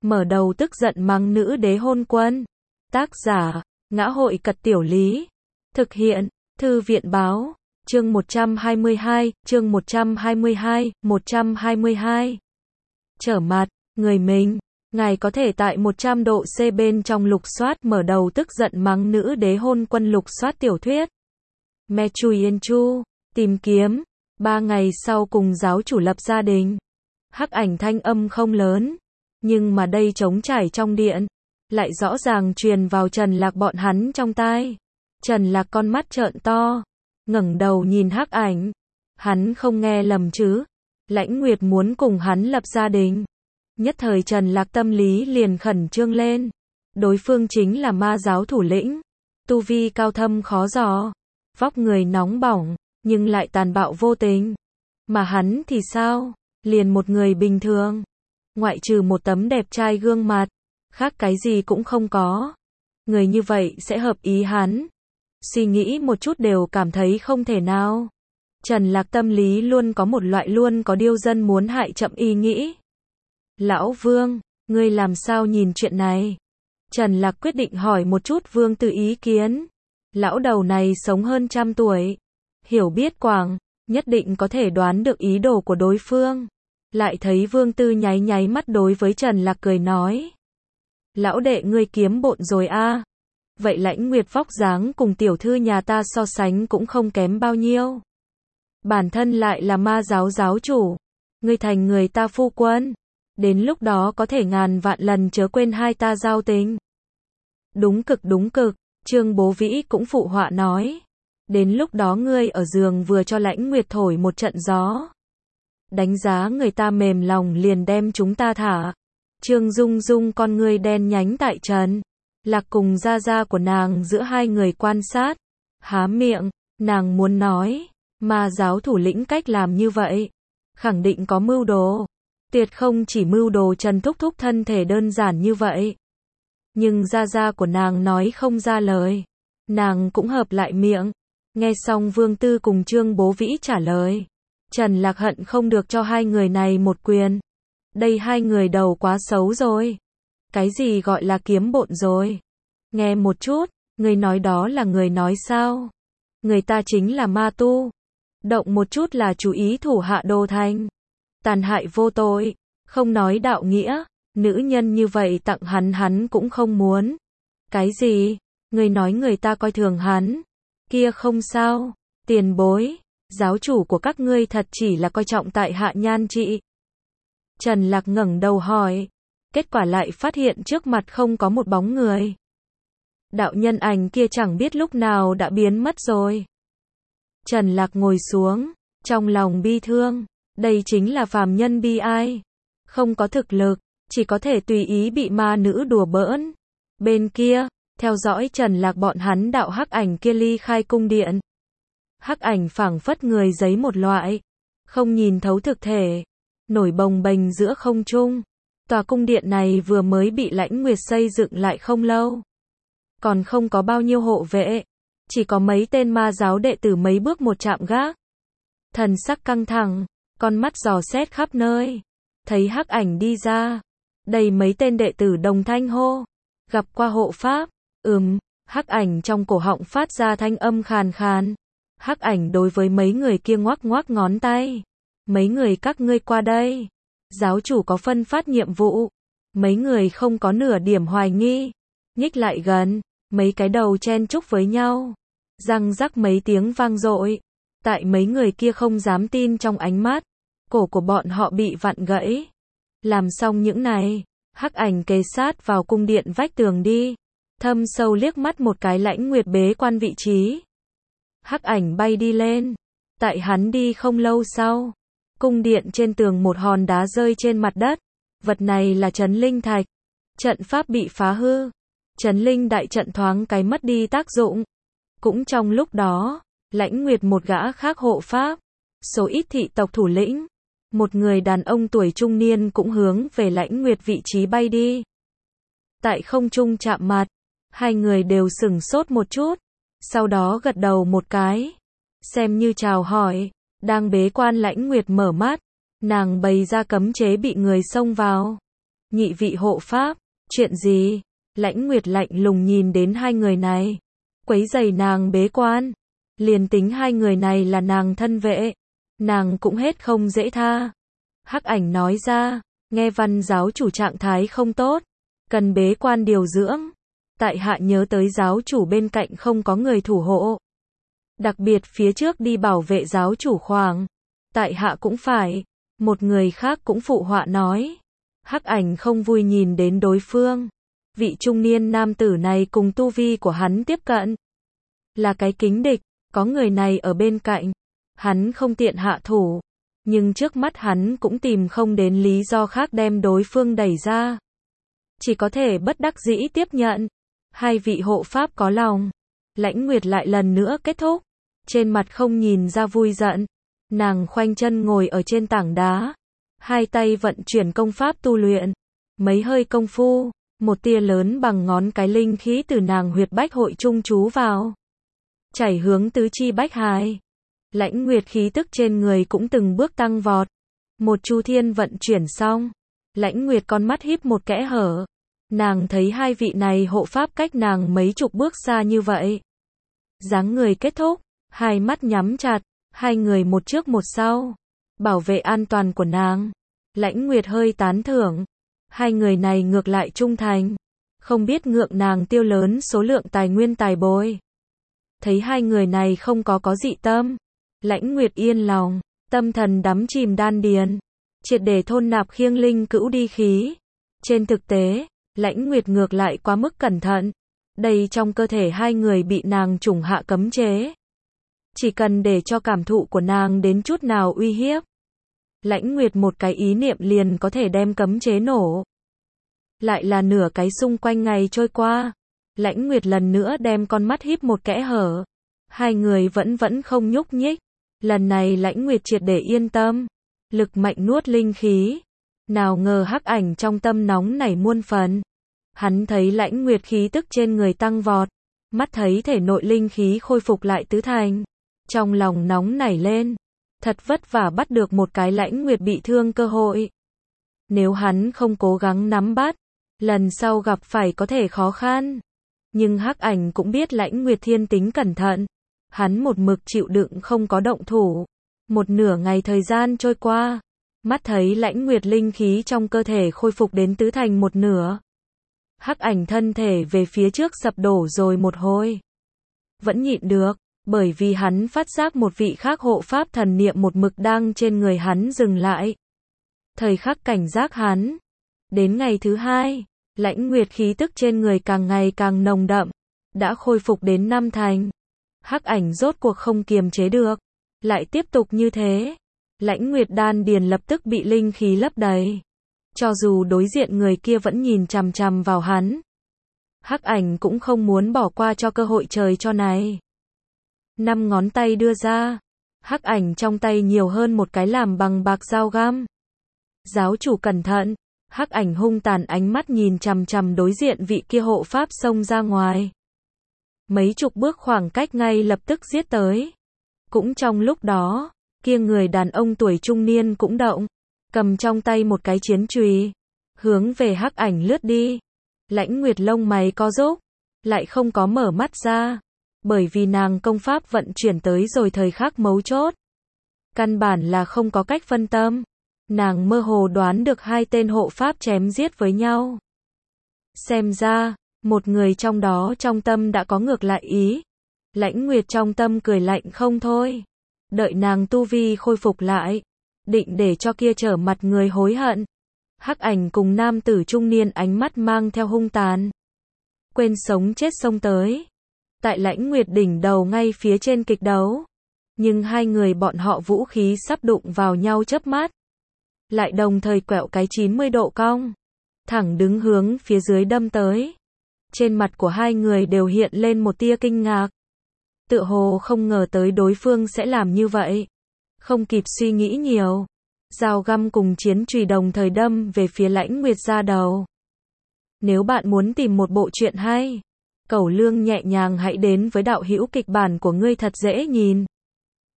mở đầu tức giận mắng nữ đế hôn quân. Tác giả, Ngã hội Cật Tiểu Lý. Thực hiện, Thư viện báo. Chương 122, chương 122, 122. Trở mặt, người mình. Ngài có thể tại 100 độ C bên trong lục soát mở đầu tức giận mắng nữ đế hôn quân lục soát tiểu thuyết. Me Chui Yên Chu, tìm kiếm. 3 ngày sau cùng giáo chủ lập gia đình. Hắc ảnh thanh âm không lớn. Nhưng mà đây trống trải trong điện. Lại rõ ràng truyền vào Trần Lạc bọn hắn trong tai. Trần Lạc con mắt trợn to. Ngẩng đầu nhìn Hắc ảnh. Hắn không nghe lầm chứ. Lãnh Nguyệt muốn cùng hắn lập gia đình. Nhất thời Trần Lạc tâm lý liền khẩn trương lên. Đối phương chính là ma giáo thủ lĩnh. Tu vi cao thâm khó dò. Vóc người nóng bỏng, nhưng lại tàn bạo vô tình. Mà hắn thì sao? Liền một người bình thường. Ngoại trừ một tấm đẹp trai gương mặt. Khác cái gì cũng không có. Người như vậy sẽ hợp ý hắn. Suy nghĩ một chút đều cảm thấy không thể nào. Trần Lạc tâm lý luôn có một loại luôn có điêu dân muốn hại chậm ý nghĩ. Lão Vương, ngươi làm sao nhìn chuyện này? Trần Lạc quyết định hỏi một chút Vương Tư ý kiến. Lão đầu này sống hơn 100 tuổi. Hiểu biết quảng, nhất định có thể đoán được ý đồ của đối phương. Lại thấy Vương Tư nháy nháy mắt đối với Trần Lạc cười nói. Lão đệ ngươi kiếm bộn rồi a. Vậy Lãnh Nguyệt vóc dáng cùng tiểu thư nhà ta so sánh cũng không kém bao nhiêu. Bản thân lại là ma giáo giáo chủ. Ngươi thành người ta phu quân. Đến lúc đó có thể ngàn vạn lần chớ quên hai ta giao tình. Đúng cực. Trương Bố Vĩ cũng phụ họa nói. Đến lúc đó ngươi ở giường vừa cho Lãnh Nguyệt thổi một trận gió. Đánh giá người ta mềm lòng liền đem chúng ta thả. Trương Dung Dung con ngươi đen nhánh tại Trần Lạc cùng gia gia của nàng giữa hai người quan sát. Há miệng, nàng muốn nói. Ma giáo thủ lĩnh cách làm như vậy. Khẳng định có mưu đồ. Tuyệt không chỉ mưu đồ Trần Thúc Thúc thân thể đơn giản như vậy. Nhưng gia gia của nàng nói không ra lời. Nàng cũng hợp lại miệng. Nghe xong Vương Tư cùng Trương Bố Vĩ trả lời. Trần Lạc hận không được cho hai người này một quyền. Đây hai người đầu quá xấu rồi. Cái gì gọi là kiếm bộn rồi? Nghe một chút, người nói đó là người nói sao? Người ta chính là ma tu. Động một chút là chú ý thủ hạ đồ thành. Tàn hại vô tội, không nói đạo nghĩa. Nữ nhân như vậy tặng hắn cũng không muốn. Cái gì? Người nói người ta coi thường hắn. Kia không sao. Tiền bối. Giáo chủ của các ngươi thật chỉ là coi trọng tại hạ nhan trị. Trần Lạc ngẩng đầu hỏi. Kết quả lại phát hiện trước mặt không có một bóng người. Đạo nhân ảnh kia chẳng biết lúc nào đã biến mất rồi. Trần Lạc ngồi xuống. Trong lòng bi thương. Đây chính là phàm nhân bi ai. Không có thực lực. Chỉ có thể tùy ý bị ma nữ đùa bỡn. Bên kia, theo dõi Trần Lạc bọn hắn đạo hắc ảnh kia ly khai cung điện. Hắc ảnh phảng phất người giấy một loại. Không nhìn thấu thực thể. Nổi bồng bềnh giữa không trung. Tòa cung điện này vừa mới bị Lãnh Nguyệt xây dựng lại không lâu. Còn không có bao nhiêu hộ vệ. Chỉ có mấy tên ma giáo đệ tử mấy bước một chạm gác. Thần sắc căng thẳng. Con mắt dò xét khắp nơi. Thấy hắc ảnh đi ra. Đầy mấy tên đệ tử đồng thanh hô. Gặp qua hộ pháp. Hắc ảnh trong cổ họng phát ra thanh âm khàn khàn. Hắc ảnh đối với mấy người kia ngoắc ngoắc ngón tay. Mấy người các ngươi qua đây. Giáo chủ có phân phát nhiệm vụ. Mấy người không có nửa điểm hoài nghi. Nhích lại gần. Mấy cái đầu chen chúc với nhau. Răng rắc mấy tiếng vang dội. Tại mấy người kia không dám tin trong ánh mắt. Cổ của bọn họ bị vặn gãy. Làm xong những này. Hắc ảnh kề sát vào cung điện vách tường đi. Thâm sâu liếc mắt một cái Lãnh Nguyệt bế quan vị trí. Hắc ảnh bay đi lên. Tại hắn đi không lâu sau. Cung điện trên tường một hòn đá rơi trên mặt đất. Vật này là Trấn Linh Thạch. Trận pháp bị phá hư. Trấn Linh đại trận thoáng cái mất đi tác dụng. Cũng trong lúc đó, Lãnh Nguyệt một gã khác hộ pháp. Số ít thị tộc thủ lĩnh. Một người đàn ông tuổi trung niên cũng hướng về Lãnh Nguyệt vị trí bay đi. Tại không trung chạm mặt. Hai người đều sửng sốt một chút. Sau đó gật đầu một cái. Xem như chào hỏi. Đang bế quan Lãnh Nguyệt mở mắt. Nàng bày ra cấm chế bị người xông vào. Nhị vị hộ pháp, chuyện gì? Lãnh Nguyệt lạnh lùng nhìn đến hai người này, quấy rầy nàng bế quan. Liền tính hai người này là nàng thân vệ, nàng cũng hết không dễ tha. Hắc Ảnh nói ra, nghe Văn giáo chủ trạng thái không tốt, cần bế quan điều dưỡng. Tại hạ nhớ tới giáo chủ bên cạnh không có người thủ hộ. Đặc biệt phía trước đi bảo vệ giáo chủ khoảng. Tại hạ cũng phải. Một người khác cũng phụ họa nói. Hắc Ảnh không vui nhìn đến đối phương. Vị trung niên nam tử này cùng tu vi của hắn tiếp cận. Là cái kính địch, có người này ở bên cạnh. Hắn không tiện hạ thủ. Nhưng trước mắt hắn cũng tìm không đến lý do khác đem đối phương đẩy ra. Chỉ có thể bất đắc dĩ tiếp nhận. Hai vị hộ pháp có lòng. Lãnh Nguyệt lại lần nữa kết thúc. Trên mặt không nhìn ra vui giận. Nàng khoanh chân ngồi ở trên tảng đá. Hai tay vận chuyển công pháp tu luyện. Mấy hơi công phu, một tia lớn bằng ngón cái linh khí từ nàng huyệt bách hội trung trú vào. Chảy hướng tứ chi bách hài. Lãnh Nguyệt khí tức trên người cũng từng bước tăng vọt. Một chu thiên vận chuyển xong. Lãnh Nguyệt con mắt híp một kẽ hở. Nàng thấy hai vị này hộ pháp cách nàng mấy chục bước xa như vậy. Dáng người kết thúc, hai mắt nhắm chặt, hai người một trước một sau. Bảo vệ an toàn của nàng. Lãnh Nguyệt hơi tán thưởng. Hai người này ngược lại trung thành. Không biết ngượng nàng tiêu lớn số lượng tài nguyên tài bồi. Thấy hai người này không có dị tâm. Lãnh Nguyệt yên lòng, tâm thần đắm chìm đan điền. Triệt để thôn nạp khiêng linh cữu đi khí. Trên thực tế, Lãnh Nguyệt ngược lại quá mức cẩn thận. Đây trong cơ thể hai người bị nàng trùng hạ cấm chế. Chỉ cần để cho cảm thụ của nàng đến chút nào uy hiếp. Lãnh Nguyệt một cái ý niệm liền có thể đem cấm chế nổ. Lại là nửa cái xung quanh ngày trôi qua. Lãnh Nguyệt lần nữa đem con mắt híp một kẽ hở. Hai người vẫn không nhúc nhích. Lần này Lãnh Nguyệt triệt để yên tâm. Lực mạnh nuốt linh khí. Nào ngờ Hắc Ảnh trong tâm nóng nảy muôn phần. Hắn thấy Lãnh Nguyệt khí tức trên người tăng vọt. Mắt thấy thể nội linh khí khôi phục lại tứ thành. Trong lòng nóng nảy lên. Thật vất vả bắt được một cái Lãnh Nguyệt bị thương cơ hội. Nếu hắn không cố gắng nắm bắt, lần sau gặp phải có thể khó khăn. Nhưng Hắc Ảnh cũng biết Lãnh Nguyệt thiên tính cẩn thận. Hắn một mực chịu đựng không có động thủ. Một nửa ngày thời gian trôi qua. Mắt thấy Lãnh Nguyệt linh khí trong cơ thể khôi phục đến tứ thành một nửa. Hắc Ảnh thân thể về phía trước sập đổ rồi một hồi. Vẫn nhịn được, bởi vì hắn phát giác một vị khác hộ pháp thần niệm một mực đang trên người hắn dừng lại. Thời khắc cảnh giác hắn. Đến ngày thứ hai, Lãnh Nguyệt khí tức trên người càng ngày càng nồng đậm. Đã khôi phục đến 5 thành. Hắc Ảnh rốt cuộc không kiềm chế được. Lại tiếp tục như thế. Lãnh Nguyệt đan điền lập tức bị linh khí lấp đầy. Cho dù đối diện người kia vẫn nhìn chằm chằm vào hắn. Hắc Ảnh cũng không muốn bỏ qua cho cơ hội trời cho này. 5 ngón tay đưa ra. Hắc Ảnh trong tay nhiều hơn một cái làm bằng bạc dao găm. Giáo chủ cẩn thận. Hắc Ảnh hung tàn ánh mắt nhìn chằm chằm đối diện vị kia hộ pháp xông ra ngoài. Mấy chục bước khoảng cách ngay lập tức giết tới. Cũng trong lúc đó, kia người đàn ông tuổi trung niên cũng động, cầm trong tay một cái chiến chùy, hướng về Hắc Ảnh lướt đi. Lãnh Nguyệt lông mày co rúm, lại không có mở mắt ra, bởi vì nàng công pháp vận chuyển tới rồi thời khắc mấu chốt. Căn bản là không có cách phân tâm. Nàng mơ hồ đoán được hai tên hộ pháp chém giết với nhau. Xem ra, một người trong đó trong tâm đã có ngược lại ý. Lãnh Nguyệt trong tâm cười lạnh không thôi. Đợi nàng tu vi khôi phục lại, định để cho kia trở mặt người hối hận. Hắc Ảnh cùng nam tử trung niên ánh mắt mang theo hung tàn. Quên sống chết xông tới. Tại Lãnh Nguyệt đỉnh đầu ngay phía trên kịch đấu. Nhưng hai người bọn họ vũ khí sắp đụng vào nhau chớp mắt. Lại đồng thời quẹo cái 90 độ cong. Thẳng đứng hướng phía dưới đâm tới. Trên mặt của hai người đều hiện lên một tia kinh ngạc. Tựa hồ không ngờ tới đối phương sẽ làm như vậy. Không kịp suy nghĩ nhiều. Dao găm cùng chiến chùy đồng thời đâm về phía Lãnh Nguyệt da đầu. Nếu bạn muốn tìm một bộ truyện hay, Cẩu Lương nhẹ nhàng hãy đến với đạo hữu kịch bản của ngươi thật dễ nhìn.